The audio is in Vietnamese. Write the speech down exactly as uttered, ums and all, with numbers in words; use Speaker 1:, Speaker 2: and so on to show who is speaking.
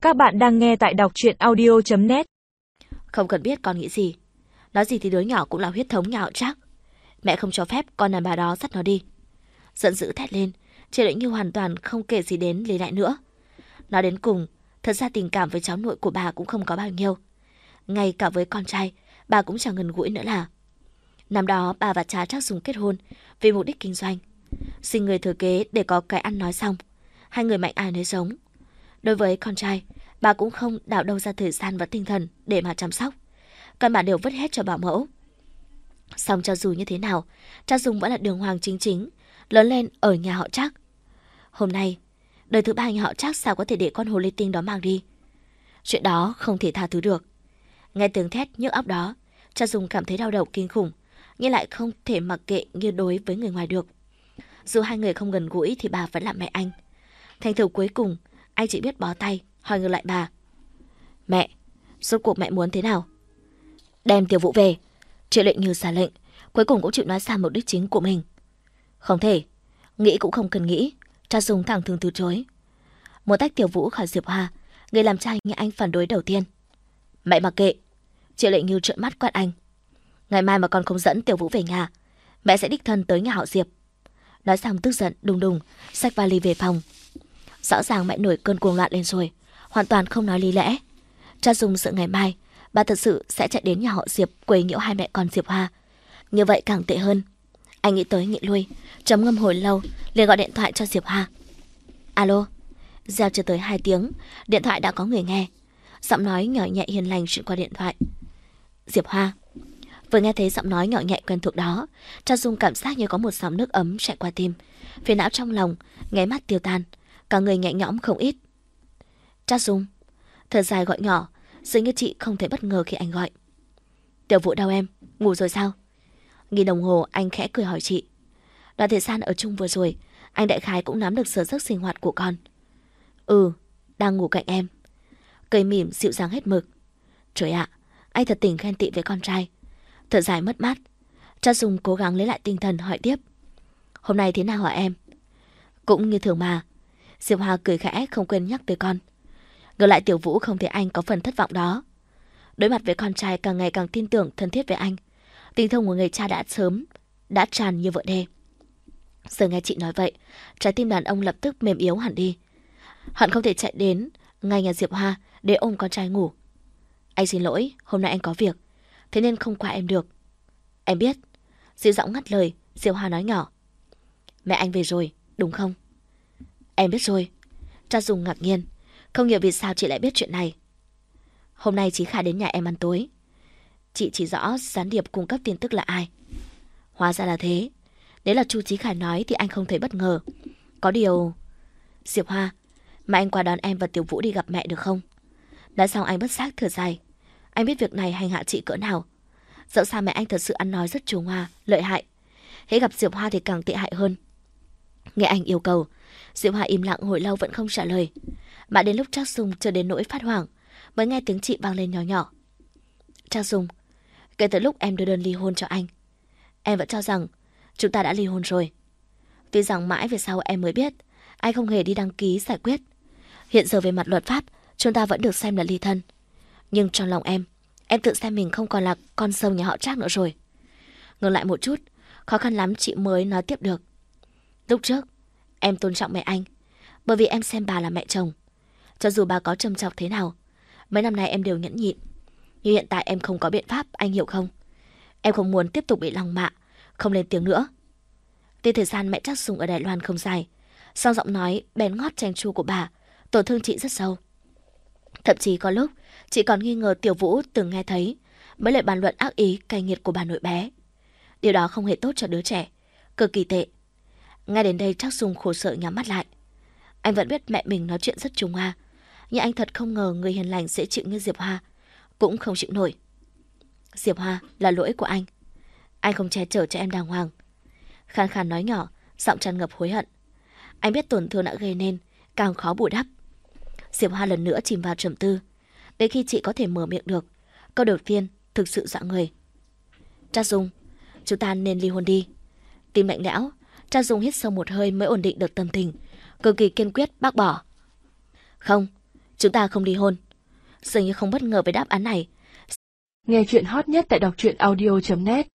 Speaker 1: Các bạn đang nghe tại đọc truyện audio chấm net.
Speaker 2: Không cần biết con nghĩ gì. Nói gì thì đứa nhỏ cũng là huyết thống nhà họ Trác. Mẹ không cho phép con đàn bà đó dắt nó đi. Giận dữ thét lên, Triệu Lệnh Như hoàn toàn không kể gì đến Lý Lại nữa. Nói đến cùng, thật ra tình cảm với cháu nội của bà cũng không có bao nhiêu. Ngay cả với con trai, bà cũng chẳng gần gũi nữa là. Năm đó bà và cha Trác Dùng kết hôn vì mục đích kinh doanh, sinh người thừa kế để có cái ăn nói xong. Hai người mạnh ai nấy sống. Đối với con trai, bà cũng không đào đâu ra thời gian và tinh thần để mà chăm sóc. Căn bản đều vứt hết cho bảo mẫu. Xong cho dù như thế nào, Trác Dùng vẫn là đường hoàng chính chính, lớn lên ở nhà họ Trác. Hôm nay, đời thứ ba nhà họ Trác sao có thể để con hồ ly tinh đó mang đi? Chuyện đó không thể tha thứ được. Nghe tiếng thét nhức óc đó, Trác Dùng cảm thấy đau đầu kinh khủng, nhưng lại không thể mặc kệ như đối với người ngoài được. Dù hai người không gần gũi thì bà vẫn là mẹ anh. Thành thử cuối cùng, anh chỉ biết bó tay, hỏi ngược lại bà. Mẹ, rốt cuộc mẹ muốn thế nào? Đem Tiểu Vũ về. Triệu Lệnh Như ra lệnh, cuối cùng cũng chịu nói ra mục đích chính của mình. Không thể, nghĩ cũng không cần nghĩ. Trác Dùng thẳng thừng từ chối. Muốn tách Tiểu Vũ khỏi Diệp Hoa, người làm trai nghe anh phản đối đầu tiên. Mẹ mặc kệ. Triệu Lệnh Như trợn mắt quát anh. Ngày mai mà con không dẫn Tiểu Vũ về nhà, mẹ sẽ đích thân tới nhà họ Diệp. Nói xong tức giận đùng đùng xách vali về phòng. Rõ ràng mẹ nổi cơn cuồng loạn lên rồi, hoàn toàn không nói lý lẽ. Trác Dùng sợ ngày mai bà thật sự sẽ chạy đến nhà họ Diệp quấy nhiễu hai mẹ con Diệp Hoa. Như vậy càng tệ hơn. Anh nghĩ tới nghĩ lui, trầm ngâm hồi lâu, liền gọi điện thoại cho Diệp Hoa. Alo. Reo chưa tới hai tiếng, điện thoại đã có người nghe. Giọng nói nhỏ nhẹ hiền lành truyền qua điện thoại. Diệp Hoa. Vừa nghe thấy giọng nói nhỏ nhẹ quen thuộc đó, Trác Dung cảm giác như có một dòng nước ấm chạy qua tim, phiền não trong lòng nháy mắt tiêu tan, cả người nhẹ nhõm không ít. Trác Dung. Thở dài gọi nhỏ, dường như chị không thể bất ngờ khi anh gọi. Tiểu Vũ đâu em, ngủ rồi sao? Nhìn đồng hồ, anh khẽ cười hỏi chị. Đoạn thời gian ở chung vừa rồi, anh đại khái cũng nắm được giờ giấc sinh hoạt của con. Ừ, đang ngủ cạnh em. Cười mỉm dịu dàng hết mực. Trời ạ, anh thật tình ghen tị với con trai. Thở dài mất mát, Trác Dung cố gắng lấy lại tinh thần hỏi tiếp. Hôm nay thế nào hả em? Cũng như thường mà. Diệp Hoa cười khẽ không quên nhắc tới con. Ngược lại Tiểu Vũ không thấy anh có phần thất vọng đó. Đối mặt với con trai càng ngày càng tin tưởng thân thiết với anh. Tình thông của người cha đã sớm đã tràn như vợ đê. Giờ nghe chị nói vậy, trái tim đàn ông lập tức mềm yếu hẳn đi. Hận không thể chạy đến ngay nhà Diệp Hoa để ôm con trai ngủ. Anh xin lỗi, hôm nay anh có việc, thế nên không qua em được. Em biết. Dịu giọng ngắt lời, Diệp Hoa nói nhỏ. Mẹ anh về rồi, đúng không? Em biết rồi. Trác Dung ngạc nhiên, không hiểu vì sao chị lại biết chuyện này. Hôm nay Chí Khả đến nhà em ăn tối. Chị chỉ rõ gián điệp cung cấp tin tức là ai. Hóa ra là thế. Nếu là Chu Chí Khả nói thì anh không thấy bất ngờ. Có điều... Diệp Hoa, mà anh qua đón em và Tiểu Vũ đi gặp mẹ được không? Nói xong anh bất giác thở dài. Anh biết việc này hành hạ chị cỡ nào. Dẫu sao mẹ anh thật sự ăn nói rất trù hoa, lợi hại. Hễ gặp Diệp Hoa thì càng tệ hại hơn. Nghe anh yêu cầu, Diệp Hoa im lặng hồi lâu vẫn không trả lời. Mà đến lúc Trác Dung chờ đến nỗi phát hoảng, mới nghe tiếng chị vang lên nhỏ nhỏ. Trác Dung, kể từ lúc em đưa đơn ly hôn cho anh, em vẫn cho rằng chúng ta đã ly hôn rồi. Tuy rằng mãi về sau em mới biết anh không hề đi đăng ký giải quyết. Hiện giờ về mặt luật pháp, chúng ta vẫn được xem là ly thân. Nhưng trong lòng em, em tự xem mình không còn là con sâu nhà họ Trác nữa rồi. Ngừng lại một chút, khó khăn lắm chị mới nói tiếp được. Lúc trước, em tôn trọng mẹ anh, bởi vì em xem bà là mẹ chồng. Cho dù bà có trầm trọng thế nào, mấy năm nay em đều nhẫn nhịn. Nhưng hiện tại em không có biện pháp, anh hiểu không? Em không muốn tiếp tục bị lăng mạ, không lên tiếng nữa. Tuy thời gian mẹ Trác Dung ở Đài Loan không dài, song giọng nói bén ngót chanh chua của bà tổn thương chị rất sâu. Thậm chí có lúc chị còn nghi ngờ Tiểu Vũ từng nghe thấy mấy lời bàn luận ác ý cay nghiệt của bà nội bé. Điều đó không hề tốt cho đứa trẻ, cực kỳ tệ. Ngay đến đây Trác Dung khổ sở nhắm mắt lại. Anh vẫn biết mẹ mình nói chuyện rất trùng hoa, nhưng anh thật không ngờ người hiền lành dễ chịu như Diệp Hoa cũng không chịu nổi. Diệp Hoa, là lỗi của anh. Anh không che chở cho em đàng hoàng. Khan Khan nói nhỏ, giọng tràn ngập hối hận. Anh biết tổn thương đã gây nên, càng khó bù đắp. Diệp Hoa lần nữa chìm vào trầm tư. Đến khi chị có thể mở miệng được, câu đầu tiên thực sự dọa người. Trác Dung, chúng ta nên ly hôn đi. Tim lạnh lẽo, Trác Dung hít sâu một hơi mới ổn định được tâm tình, cực kỳ kiên quyết bác bỏ. Không, chúng chúng ta không ly hôn. Dường như không bất ngờ với đáp án này.
Speaker 1: Nghe chuyện hot nhất tại đọc truyện audio chấm net